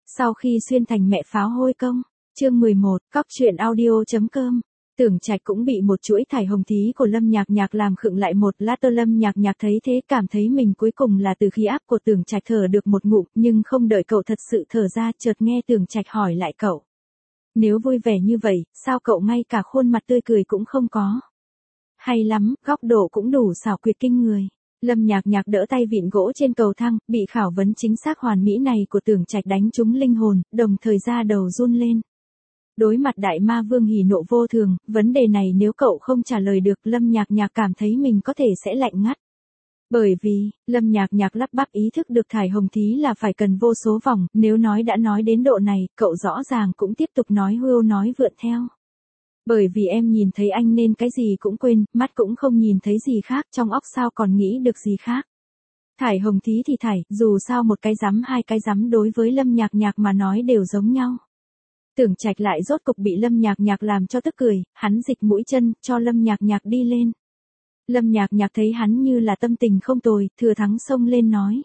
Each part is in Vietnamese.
Sau khi xuyên thành mẹ pháo hôi công, chương 11, cóc truyện audio.com. Tưởng Trạch cũng bị một chuỗi thải hồng thí của Lâm Nhạc Nhạc làm khựng lại một lát. Lâm Nhạc Nhạc thấy thế cảm thấy mình cuối cùng là từ khí áp của Tưởng Trạch thở được một ngụm, nhưng không đợi cậu thật sự thở ra, chợt nghe Tưởng Trạch hỏi lại cậu. Nếu vui vẻ như vậy, sao cậu ngay cả khuôn mặt tươi cười cũng không có? Hay lắm, góc độ cũng đủ xảo quyệt kinh người. Lâm Nhạc Nhạc đỡ tay vịn gỗ trên cầu thang, bị khảo vấn chính xác hoàn mỹ này của Tưởng Trạch đánh trúng linh hồn, đồng thời da đầu run lên. Đối mặt đại ma vương hỉ nộ vô thường, vấn đề này nếu cậu không trả lời được, Lâm Nhạc Nhạc cảm thấy mình có thể sẽ lạnh ngắt. Bởi vì, Lâm Nhạc Nhạc lắp bắp ý thức được thải hồng thí là phải cần vô số vòng, nếu đã nói đến độ này, cậu rõ ràng cũng tiếp tục nói hưu nói vượn theo. Bởi vì em nhìn thấy anh nên cái gì cũng quên, mắt cũng không nhìn thấy gì khác, trong óc sao còn nghĩ được gì khác. Thải hồng thí thì thải, dù sao một cái rắm hai cái rắm đối với Lâm Nhạc Nhạc mà nói đều giống nhau. Tưởng Trạch lại rốt cục bị Lâm Nhạc Nhạc làm cho tức cười, hắn dịch mũi chân, cho Lâm Nhạc Nhạc đi lên. Lâm Nhạc Nhạc thấy hắn như là tâm tình không tồi, thừa thắng xông lên nói.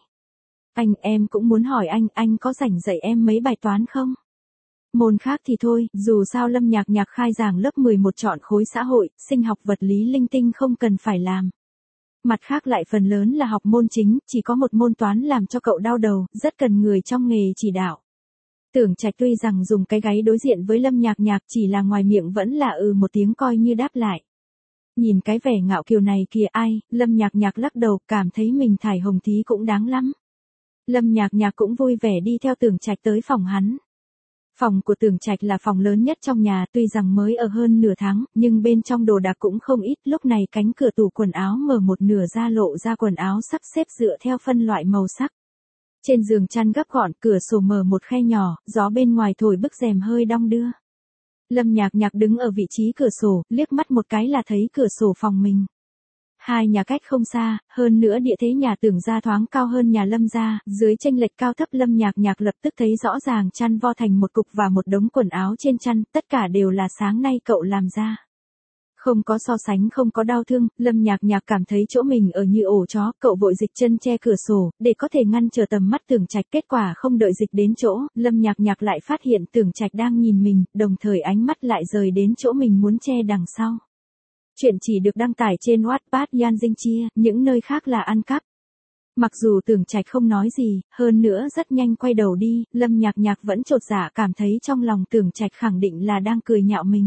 Em cũng muốn hỏi anh có rảnh dạy em mấy bài toán không? Môn khác thì thôi, dù sao Lâm Nhạc Nhạc khai giảng lớp 11 chọn khối xã hội, sinh học vật lý linh tinh không cần phải làm. Mặt khác lại phần lớn là học môn chính, chỉ có một môn toán làm cho cậu đau đầu, rất cần người trong nghề chỉ đạo. Tưởng Trạch tuy rằng dùng cái gáy đối diện với Lâm Nhạc Nhạc, chỉ là ngoài miệng vẫn là một tiếng coi như đáp lại. Nhìn cái vẻ ngạo kiều này kìa Lâm Nhạc Nhạc lắc đầu, cảm thấy mình thải hồng thí cũng đáng lắm. Lâm Nhạc Nhạc cũng vui vẻ đi theo Tưởng Trạch tới phòng hắn. Phòng của Tưởng Trạch là phòng lớn nhất trong nhà, tuy rằng mới ở hơn nửa tháng, nhưng bên trong đồ đạc cũng không ít. Lúc này cánh cửa tủ quần áo mở một nửa ra, lộ ra quần áo sắp xếp dựa theo phân loại màu sắc. Trên giường chăn gấp gọn, cửa sổ mở một khe nhỏ, gió bên ngoài thổi bức rèm hơi đong đưa. Lâm Nhạc Nhạc đứng ở vị trí cửa sổ, liếc mắt một cái là thấy cửa sổ phòng mình. Hai nhà cách không xa, hơn nữa địa thế nhà Tưởng gia thoáng cao hơn nhà Lâm gia, dưới chênh lệch cao thấp Lâm Nhạc Nhạc lập tức thấy rõ ràng chăn vo thành một cục và một đống quần áo trên chăn, tất cả đều là sáng nay cậu làm ra. Không có so sánh, không có đau thương, Lâm Nhạc Nhạc cảm thấy chỗ mình ở như ổ chó, cậu vội dịch chân che cửa sổ, để có thể ngăn trở tầm mắt Tưởng Trạch. Kết quả không đợi dịch đến chỗ, Lâm Nhạc Nhạc lại phát hiện Tưởng Trạch đang nhìn mình, đồng thời ánh mắt lại rời đến chỗ mình muốn che đằng sau. Chuyện chỉ được đăng tải trên Wattpad Yan Dinh Chia, những nơi khác là ăn cắp. Mặc dù Tưởng Trạch không nói gì, hơn nữa rất nhanh quay đầu đi, Lâm Nhạc Nhạc vẫn chột dạ cảm thấy trong lòng Tưởng Trạch khẳng định là đang cười nhạo mình.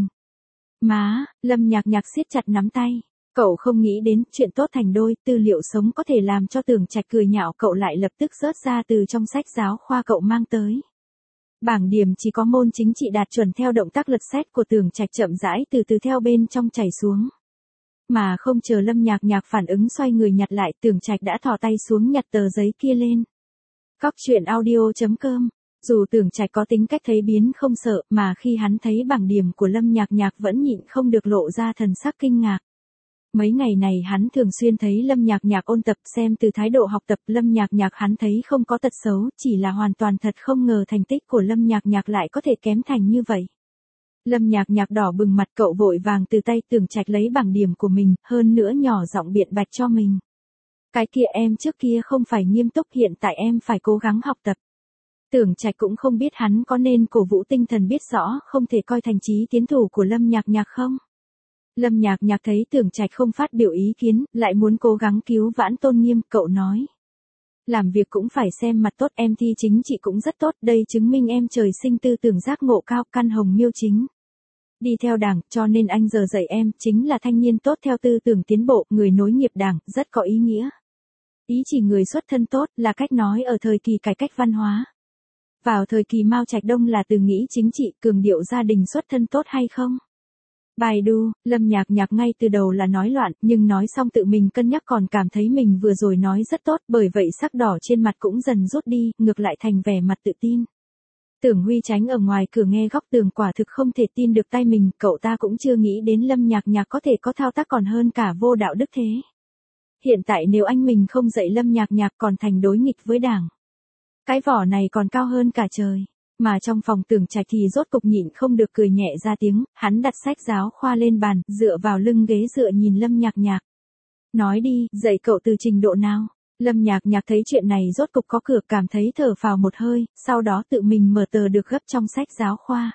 Má, Lâm Nhạc Nhạc siết chặt nắm tay. Cậu không nghĩ đến chuyện tốt thành đôi, tư liệu sống có thể làm cho Tưởng Trạch cười nhạo cậu lại lập tức rớt ra từ trong sách giáo khoa cậu mang tới. Bảng điểm chỉ có môn chính trị đạt chuẩn theo động tác lật xét của Tưởng Trạch chậm rãi từ từ theo bên trong chảy xuống. Mà không chờ Lâm Nhạc Nhạc phản ứng xoay người nhặt lại, Tưởng Trạch đã thò tay xuống nhặt tờ giấy kia lên. Cóc truyện audio.com. Dù Tưởng Trạch có tính cách thấy biến không sợ, mà khi hắn thấy bảng điểm của Lâm Nhạc Nhạc vẫn nhịn không được lộ ra thần sắc kinh ngạc. Mấy ngày này hắn thường xuyên thấy Lâm Nhạc Nhạc ôn tập, xem từ thái độ học tập Lâm Nhạc Nhạc hắn thấy không có tật xấu, chỉ là hoàn toàn thật không ngờ thành tích của Lâm Nhạc Nhạc lại có thể kém thành như vậy. Lâm Nhạc Nhạc đỏ bừng mặt, cậu vội vàng từ tay Tưởng Trạch lấy bảng điểm của mình, hơn nữa nhỏ giọng biện bạch cho mình. Cái kia em trước kia không phải nghiêm túc, hiện tại em phải cố gắng học tập. Tưởng Trạch cũng không biết hắn có nên cổ vũ tinh thần biết rõ không thể coi thành chí tiến thủ của Lâm Nhạc Nhạc không. Lâm Nhạc Nhạc thấy Tưởng Trạch không phát biểu ý kiến, lại muốn cố gắng cứu vãn tôn nghiêm, cậu nói. Làm việc cũng phải xem mặt tốt, em thi chính trị cũng rất tốt, đây chứng minh em trời sinh tư tưởng giác ngộ cao, căn hồng miêu chính. Đi theo đảng, cho nên anh giờ dạy em, chính là thanh niên tốt theo tư tưởng tiến bộ, người nối nghiệp đảng, rất có ý nghĩa. Ý chỉ người xuất thân tốt, là cách nói ở thời kỳ cải cách văn hóa. Vào thời kỳ Mao Trạch Đông là từ nghĩ chính trị, cường điệu gia đình xuất thân tốt hay không? Bài đu, Lâm Nhạc Nhạc ngay từ đầu là nói loạn, nhưng nói xong tự mình cân nhắc còn cảm thấy mình vừa rồi nói rất tốt, bởi vậy sắc đỏ trên mặt cũng dần rút đi, ngược lại thành vẻ mặt tự tin. Tưởng Huy tránh ở ngoài cửa nghe góc tường quả thực không thể tin được tai mình, cậu ta cũng chưa nghĩ đến Lâm Nhạc Nhạc có thể có thao tác còn hơn cả vô đạo đức thế. Hiện tại nếu anh mình không dạy Lâm Nhạc Nhạc còn thành đối nghịch với đảng. Cái vỏ này còn cao hơn cả trời. Mà trong phòng Tưởng Trạch thì rốt cục nhịn không được cười nhẹ ra tiếng, hắn đặt sách giáo khoa lên bàn, dựa vào lưng ghế dựa nhìn Lâm Nhạc Nhạc. Nói đi, dạy cậu từ trình độ nào? Lâm Nhạc Nhạc thấy chuyện này rốt cục có cửa, cảm thấy thở phào một hơi, sau đó tự mình mở tờ được gấp trong sách giáo khoa.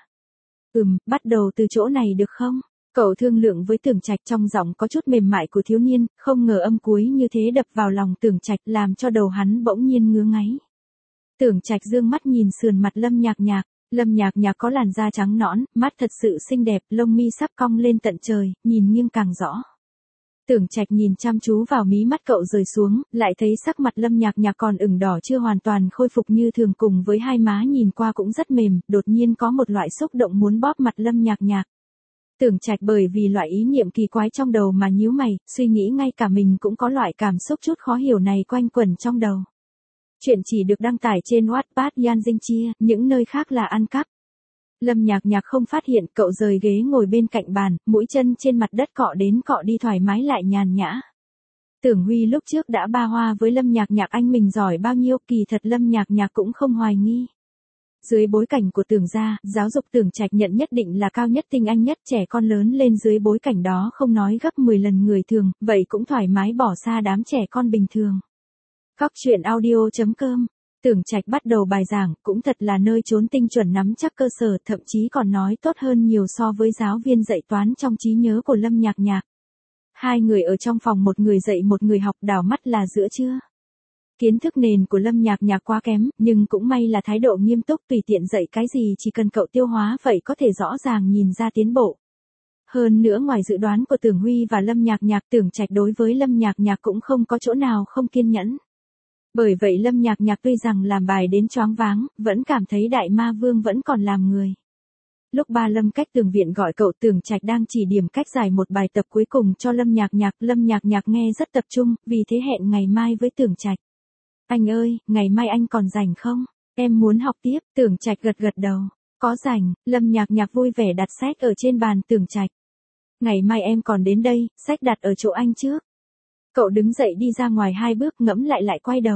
Bắt đầu từ chỗ này được không? Cậu thương lượng với Tưởng Trạch, trong giọng có chút mềm mại của thiếu niên, không ngờ âm cuối như thế đập vào lòng Tưởng Trạch, làm cho đầu hắn bỗng nhiên ngứa ngáy. Tưởng Trạch dương mắt nhìn sườn mặt Lâm Nhạc Nhạc. Lâm Nhạc Nhạc có làn da trắng nõn, mắt thật sự xinh đẹp, lông mi sắp cong lên tận trời, nhìn nghiêng càng rõ. Tưởng Trạch nhìn chăm chú vào mí mắt cậu rời xuống, lại thấy sắc mặt Lâm Nhạc Nhạc còn ửng đỏ chưa hoàn toàn khôi phục như thường, cùng với hai má nhìn qua cũng rất mềm, đột nhiên có một loại xúc động muốn bóp mặt Lâm Nhạc Nhạc. Tưởng Trạch bởi vì loại ý niệm kỳ quái trong đầu mà nhíu mày, suy nghĩ ngay cả mình cũng có loại cảm xúc chút khó hiểu này quanh quẩn trong đầu. Chuyện chỉ được đăng tải trên Wattpad Yan Dinh Chia, những nơi khác là ăn cắp. Lâm Nhạc Nhạc không phát hiện, cậu rời ghế ngồi bên cạnh bàn, mũi chân trên mặt đất cọ đến cọ đi thoải mái lại nhàn nhã. Tưởng Huy lúc trước đã ba hoa với Lâm Nhạc Nhạc anh mình giỏi bao nhiêu, kỳ thật Lâm Nhạc Nhạc cũng không hoài nghi. Dưới bối cảnh của Tưởng gia, giáo dục Tưởng Trạch nhận nhất định là cao nhất, tinh anh nhất, trẻ con lớn lên dưới bối cảnh đó không nói gấp 10 lần người thường, vậy cũng thoải mái bỏ xa đám trẻ con bình thường. Góc truyện audio.com. Tưởng Trạch bắt đầu bài giảng, cũng thật là nơi chốn tinh chuẩn nắm chắc cơ sở, thậm chí còn nói tốt hơn nhiều so với giáo viên dạy toán trong trí nhớ của Lâm Nhạc Nhạc. Hai người ở trong phòng, một người dạy một người học, đảo mắt là giữa trưa. Kiến thức nền của Lâm Nhạc Nhạc quá kém, nhưng cũng may là thái độ nghiêm túc, tùy tiện dạy cái gì chỉ cần cậu tiêu hóa vậy có thể rõ ràng nhìn ra tiến bộ. Hơn nữa ngoài dự đoán của Tưởng Huy và Lâm Nhạc Nhạc, Tưởng Trạch đối với Lâm Nhạc Nhạc cũng không có chỗ nào không kiên nhẫn. Bởi vậy Lâm Nhạc Nhạc tuy rằng làm bài đến choáng váng, vẫn cảm thấy Đại Ma Vương vẫn còn làm người. Lúc ba Lâm cách tường viện gọi cậu, Tưởng Trạch đang chỉ điểm cách giải một bài tập cuối cùng cho Lâm Nhạc Nhạc. Lâm Nhạc Nhạc nghe rất tập trung, vì thế hẹn ngày mai với Tưởng Trạch. Anh ơi, ngày mai anh còn rảnh không? Em muốn học tiếp. Tưởng Trạch gật gật đầu. Có rảnh. Lâm Nhạc Nhạc vui vẻ đặt sách ở trên bàn Tưởng Trạch. Ngày mai em còn đến đây, sách đặt ở chỗ anh trước. Cậu đứng dậy đi ra ngoài 2 bước, ngẫm lại quay đầu.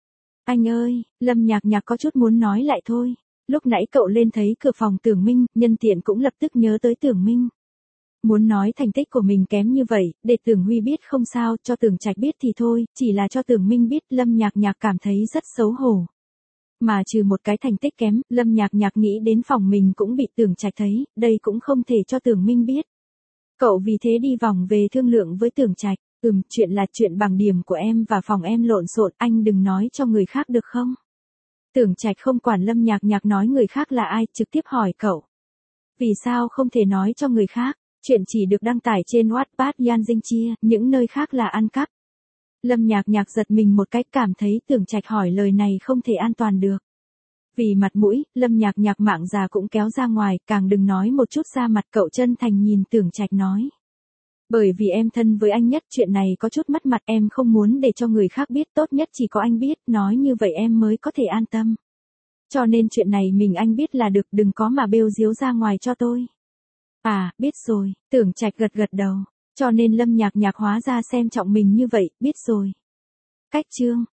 Anh ơi, Lâm Nhạc Nhạc có chút muốn nói lại thôi. Lúc nãy cậu lên thấy cửa phòng Tưởng Minh, nhân tiện cũng lập tức nhớ tới Tưởng Minh. Muốn nói thành tích của mình kém như vậy, để Tưởng Huy biết không sao, cho Tưởng Trạch biết thì thôi, chỉ là cho Tưởng Minh biết, Lâm Nhạc Nhạc cảm thấy rất xấu hổ. Mà trừ một cái thành tích kém, Lâm Nhạc Nhạc nghĩ đến phòng mình cũng bị Tưởng Trạch thấy, đây cũng không thể cho Tưởng Minh biết. Cậu vì thế đi vòng về thương lượng với Tưởng Trạch. Chuyện là chuyện bằng điểm của em và phòng em lộn xộn, anh đừng nói cho người khác được không? Tưởng Trạch không quản Lâm Nhạc Nhạc nói người khác là ai, trực tiếp hỏi cậu. Vì sao không thể nói cho người khác? Chuyện chỉ được đăng tải trên Wattpad Yan Dinh Chia, những nơi khác là ăn cắp. Lâm Nhạc Nhạc giật mình một cách, cảm thấy Tưởng Trạch hỏi lời này không thể an toàn được. Vì mặt mũi, Lâm Nhạc Nhạc mạng già cũng kéo ra ngoài, càng đừng nói một chút ra mặt. Cậu chân thành nhìn Tưởng Trạch nói. Bởi vì em thân với anh nhất, chuyện này có chút mất mặt, em không muốn để cho người khác biết, tốt nhất chỉ có anh biết, nói như vậy em mới có thể an tâm. Cho nên chuyện này mình anh biết là được, đừng có mà bêu diếu ra ngoài cho tôi. À, biết rồi. Tưởng Trạch gật gật đầu. Cho nên Lâm Nhạc Nhạc hóa ra xem trọng mình như vậy, biết rồi. Cách chương.